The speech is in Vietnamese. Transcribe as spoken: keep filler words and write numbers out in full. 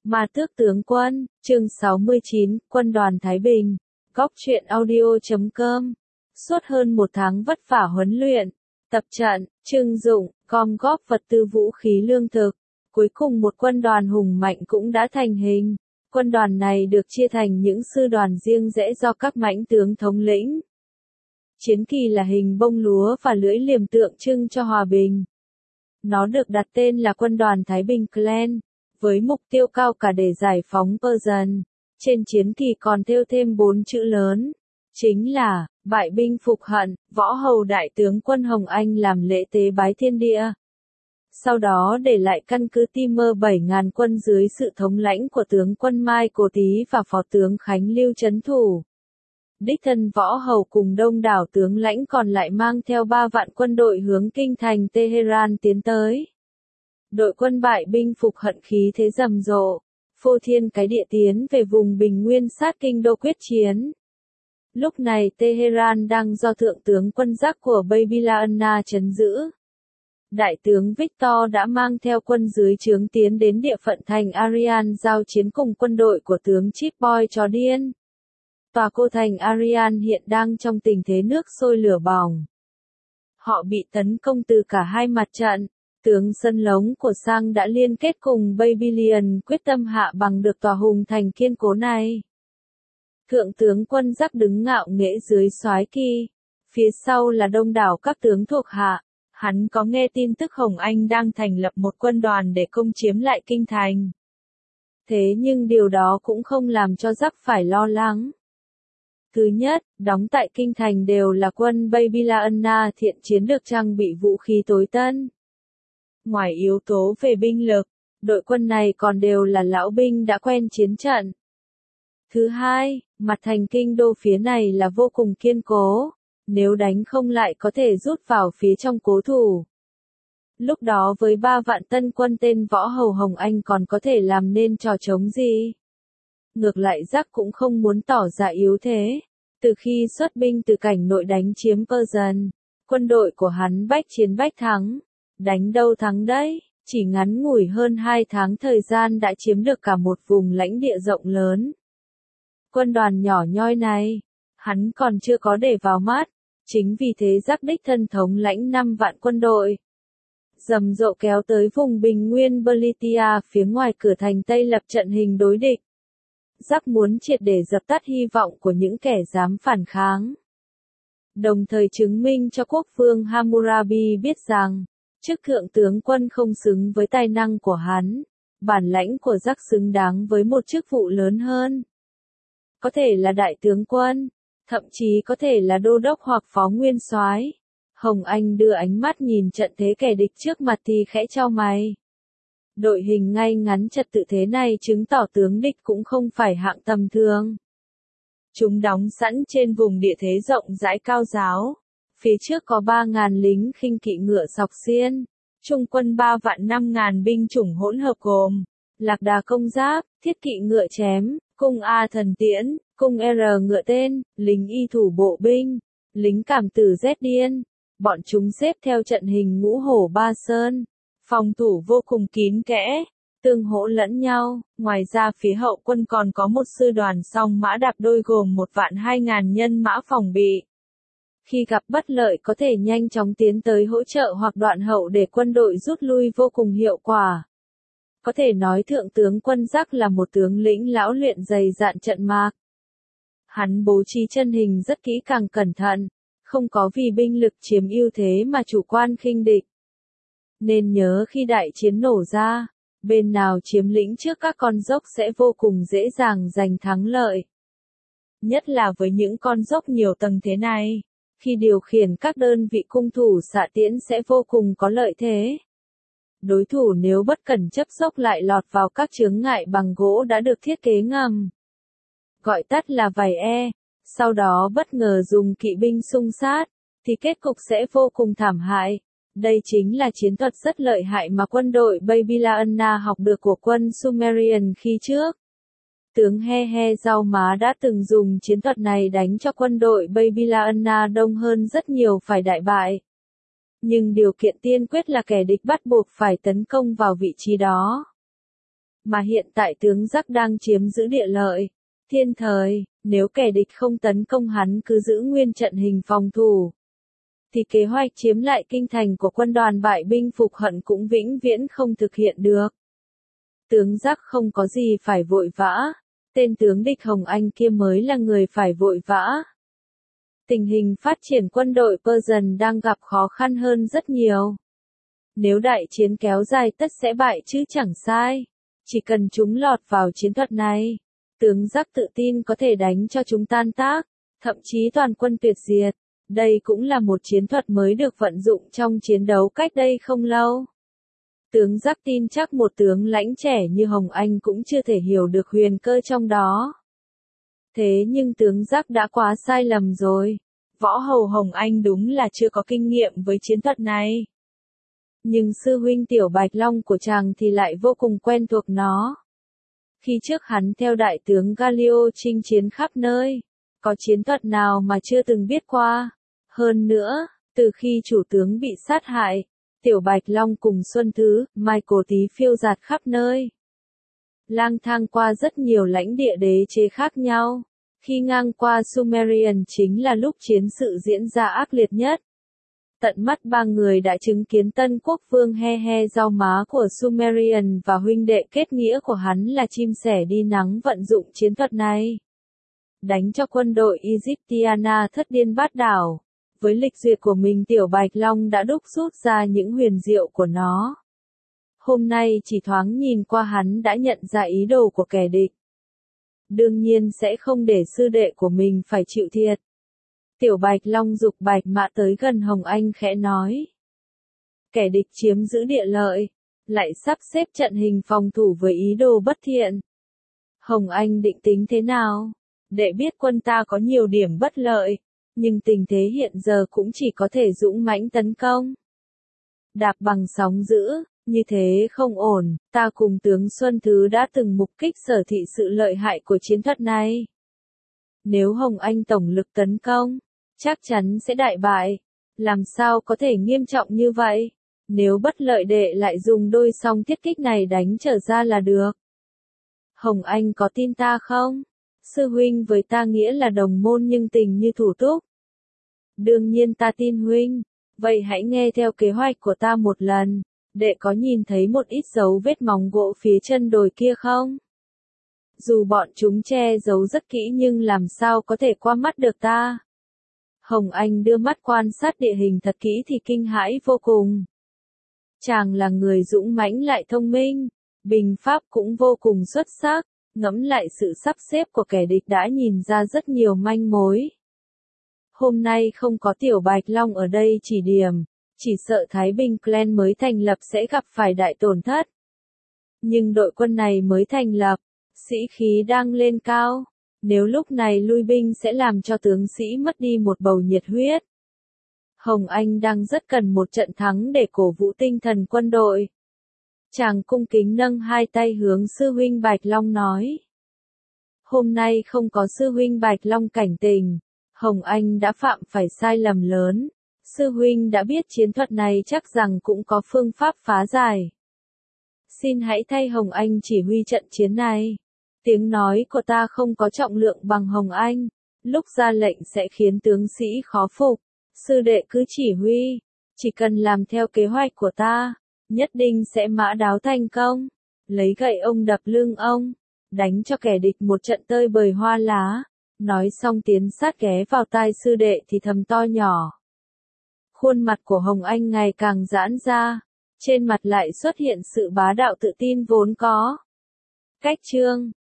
Ma Tước Tướng Quân, chương sáu mươi chín, Quân đoàn Thái Bình, góc truyện audio chấm com. Suốt hơn một tháng vất vả huấn luyện, tập trận, trưng dụng, gom góp vật tư vũ khí lương thực. Cuối cùng một quân đoàn hùng mạnh cũng đã thành hình. Quân đoàn này được chia thành những sư đoàn riêng rẽ do các mãnh tướng thống lĩnh. Chiến kỳ là hình bông lúa và lưỡi liềm tượng trưng cho hòa bình. Nó được đặt tên là Quân đoàn Thái Bình Clan, với mục tiêu cao cả để giải phóng Persian. Trên chiến kỳ còn thêu thêm bốn chữ lớn, chính là, bại binh phục hận, võ hầu đại tướng quân Hồng Anh làm lễ tế bái thiên địa. Sau đó để lại căn cứ Timur bảy nghìn quân dưới sự thống lãnh của tướng quân Mai Cổ Tý và phó tướng Khánh Lưu trấn thủ. Đích thân võ hầu cùng đông đảo tướng lãnh còn lại mang theo ba vạn quân đội hướng kinh thành Tehran tiến tới. Đội quân bại binh phục hận khí thế rầm rộ, phô thiên cái địa tiến về vùng bình nguyên sát kinh đô quyết chiến. Lúc này Tehran đang do thượng tướng quân giác của Babylonia trấn giữ. Đại tướng Victor đã mang theo quân dưới trướng tiến đến địa phận thành Arian giao chiến cùng quân đội của tướng Chip Boy chó điên. Tòa cô thành Arian hiện đang trong tình thế nước sôi lửa bỏng. Họ bị tấn công từ cả hai mặt trận. Tướng Sân Lống của Sang đã liên kết cùng Babylon quyết tâm hạ bằng được tòa hùng thành kiên cố này. Thượng tướng quân giác đứng ngạo nghễ dưới soái kỳ. Phía sau là đông đảo các tướng thuộc hạ. Hắn có nghe tin tức Hồng Anh đang thành lập một quân đoàn để công chiếm lại kinh thành. Thế nhưng điều đó cũng không làm cho giác phải lo lắng. Thứ nhất, đóng tại kinh thành đều là quân Babylonia thiện chiến được trang bị vũ khí tối tân. Ngoài yếu tố về binh lực, đội quân này còn đều là lão binh đã quen chiến trận. Thứ hai, mặt thành kinh đô phía này là vô cùng kiên cố, nếu đánh không lại có thể rút vào phía trong cố thủ. Lúc đó với ba vạn tân quân tên võ hầu Hồng Anh còn có thể làm nên trò trống gì? Ngược lại giác cũng không muốn tỏ ra yếu thế. Từ khi xuất binh từ cảnh nội đánh chiếm Persian, quân đội của hắn bách chiến bách thắng. Đánh đâu thắng đấy, chỉ ngắn ngủi hơn hai tháng thời gian đã chiếm được cả một vùng lãnh địa rộng lớn. Quân đoàn nhỏ nhoi này, hắn còn chưa có để vào mắt, chính vì thế giác đích thân thống lãnh năm vạn quân đội. Rầm rộ kéo tới vùng bình nguyên Belitia phía ngoài cửa thành Tây lập trận hình đối địch. Giác muốn triệt để dập tắt hy vọng của những kẻ dám phản kháng. Đồng thời chứng minh cho quốc vương Hammurabi biết rằng, chức thượng tướng quân không xứng với tài năng của hắn, bản lãnh của giác xứng đáng với một chức vụ lớn hơn. Có thể là đại tướng quân, thậm chí có thể là đô đốc hoặc phó nguyên soái. Hồng Anh đưa ánh mắt nhìn trận thế kẻ địch trước mặt thì khẽ chau mày. Đội hình ngay ngắn trật tự thế này chứng tỏ tướng địch cũng không phải hạng tầm thường. Chúng đóng sẵn trên vùng địa thế rộng rãi cao ráo. Phía trước có ba ngàn lính khinh kỵ ngựa sọc xiên, trung quân ba vạn năm ngàn binh chủng hỗn hợp gồm, lạc đà công giáp, thiết kỵ ngựa chém, cung A thần tiễn, cung R ngựa tên, lính y thủ bộ binh, lính cảm tử rét điên. Bọn chúng xếp theo trận hình ngũ hổ ba sơn, phòng thủ vô cùng kín kẽ, tương hỗ lẫn nhau. Ngoài ra phía hậu quân còn có một sư đoàn song mã đạp đôi gồm một vạn hai ngàn nhân mã phòng bị. Khi gặp bất lợi có thể nhanh chóng tiến tới hỗ trợ hoặc đoạn hậu để quân đội rút lui vô cùng hiệu quả. Có thể nói thượng tướng quân giác là một tướng lĩnh lão luyện dày dạn trận mạc. Hắn bố trí chân hình rất kỹ càng cẩn thận, không có vì binh lực chiếm ưu thế mà chủ quan khinh địch. Nên nhớ khi đại chiến nổ ra, bên nào chiếm lĩnh trước các con dốc sẽ vô cùng dễ dàng giành thắng lợi. Nhất là với những con dốc nhiều tầng thế này. Khi điều khiển các đơn vị cung thủ xạ tiễn sẽ vô cùng có lợi thế. Đối thủ nếu bất cẩn chấp dốc lại lọt vào các chướng ngại bằng gỗ đã được thiết kế ngầm. Gọi tắt là vảy e, sau đó bất ngờ dùng kỵ binh xung sát, thì kết cục sẽ vô cùng thảm hại. Đây chính là chiến thuật rất lợi hại mà quân đội Babylonia học được của quân Sumerian khi trước. Tướng He He Rau Má đã từng dùng chiến thuật này đánh cho quân đội Babylonia đông hơn rất nhiều phải đại bại. Nhưng điều kiện tiên quyết là kẻ địch bắt buộc phải tấn công vào vị trí đó. mà hiện tại tướng Giác đang chiếm giữ địa lợi. Thiên thời, nếu kẻ địch không tấn công hắn cứ giữ nguyên trận hình phòng thủ, thì kế hoạch chiếm lại kinh thành của quân đoàn bại binh phục hận cũng vĩnh viễn không thực hiện được. Tướng Giác không có gì phải vội vã, tên tướng địch Hồng Anh kia mới là người phải vội vã. Tình hình phát triển quân đội Persian đang gặp khó khăn hơn rất nhiều. Nếu đại chiến kéo dài tất sẽ bại chứ chẳng sai. Chỉ cần chúng lọt vào chiến thuật này, tướng Giác tự tin có thể đánh cho chúng tan tác, thậm chí toàn quân tuyệt diệt. Đây cũng là một chiến thuật mới được vận dụng trong chiến đấu cách đây không lâu. Tướng Giác tin chắc một tướng lãnh trẻ như Hồng Anh cũng chưa thể hiểu được huyền cơ trong đó. Thế nhưng tướng Giác đã quá sai lầm rồi. Võ hầu Hồng Anh đúng là chưa có kinh nghiệm với chiến thuật này. Nhưng sư huynh Tiểu Bạch Long của chàng thì lại vô cùng quen thuộc nó. Khi trước hắn theo đại tướng Galileo chinh chiến khắp nơi, có chiến thuật nào mà chưa từng biết qua. Hơn nữa, từ khi chủ tướng bị sát hại, Tiểu Bạch Long cùng Xuân Thứ, Michael Tí phiêu dạt khắp nơi. Lang thang qua rất nhiều lãnh địa đế chế khác nhau. Khi ngang qua Sumerian chính là lúc chiến sự diễn ra ác liệt nhất. Tận mắt ba người đã chứng kiến Tân Quốc Vương He He rau má của Sumerian và huynh đệ kết nghĩa của hắn là chim sẻ đi nắng vận dụng chiến thuật này. Đánh cho quân đội Egyptiana thất điên bát đảo. Với lịch duyệt của mình Tiểu Bạch Long đã đúc rút ra những huyền diệu của nó. Hôm nay chỉ thoáng nhìn qua hắn đã nhận ra ý đồ của kẻ địch. Đương nhiên sẽ không để sư đệ của mình phải chịu thiệt. Tiểu Bạch Long giục Bạch Mã tới gần Hồng Anh khẽ nói. Kẻ địch chiếm giữ địa lợi, lại sắp xếp trận hình phòng thủ với ý đồ bất thiện. Hồng Anh định tính thế nào? Đệ biết quân ta có nhiều điểm bất lợi, nhưng tình thế hiện giờ cũng chỉ có thể dũng mãnh tấn công. Đạp bằng sóng dữ, như thế không ổn, ta cùng tướng Xuân Thứ đã từng mục kích sở thị sự lợi hại của chiến thuật này. Nếu Hồng Anh tổng lực tấn công, chắc chắn sẽ đại bại. Làm sao có thể nghiêm trọng như vậy? Nếu bất lợi đệ lại dùng đôi song thiết kích này đánh trở ra là được. Hồng Anh có tin ta không? Sư huynh với ta nghĩa là đồng môn nhưng tình như thủ túc. Đương nhiên ta tin huynh. Vậy hãy nghe theo kế hoạch của ta một lần. Đệ có nhìn thấy một ít dấu vết móng gỗ phía chân đồi kia không? Dù bọn chúng che giấu rất kỹ nhưng làm sao có thể qua mắt được ta? Hồng Anh đưa mắt quan sát địa hình thật kỹ thì kinh hãi vô cùng. Chàng là người dũng mãnh lại thông minh, binh pháp cũng vô cùng xuất sắc, ngẫm lại sự sắp xếp của kẻ địch đã nhìn ra rất nhiều manh mối. Hôm nay không có Tiểu Bạch Long ở đây chỉ điểm, chỉ sợ Thái Bình Clan mới thành lập sẽ gặp phải đại tổn thất. Nhưng đội quân này mới thành lập, sĩ khí đang lên cao, nếu lúc này lui binh sẽ làm cho tướng sĩ mất đi một bầu nhiệt huyết. Hồng Anh đang rất cần một trận thắng để cổ vũ tinh thần quân đội. Chàng cung kính nâng hai tay hướng sư huynh Bạch Long nói. Hôm nay không có sư huynh Bạch Long cảnh tình, Hồng Anh đã phạm phải sai lầm lớn. Sư huynh đã biết chiến thuật này chắc rằng cũng có phương pháp phá giải. Xin hãy thay Hồng Anh chỉ huy trận chiến này. Tiếng nói của ta không có trọng lượng bằng Hồng Anh, lúc ra lệnh sẽ khiến tướng sĩ khó phục. Sư đệ cứ chỉ huy, chỉ cần làm theo kế hoạch của ta, nhất định sẽ mã đáo thành công. Lấy gậy ông đập lưng ông, đánh cho kẻ địch một trận tơi bời hoa lá. Nói xong tiến sát ghé vào tai sư đệ thì thầm to nhỏ. Khuôn mặt của Hồng Anh ngày càng giãn ra, trên mặt lại xuất hiện sự bá đạo tự tin vốn có. Cách chương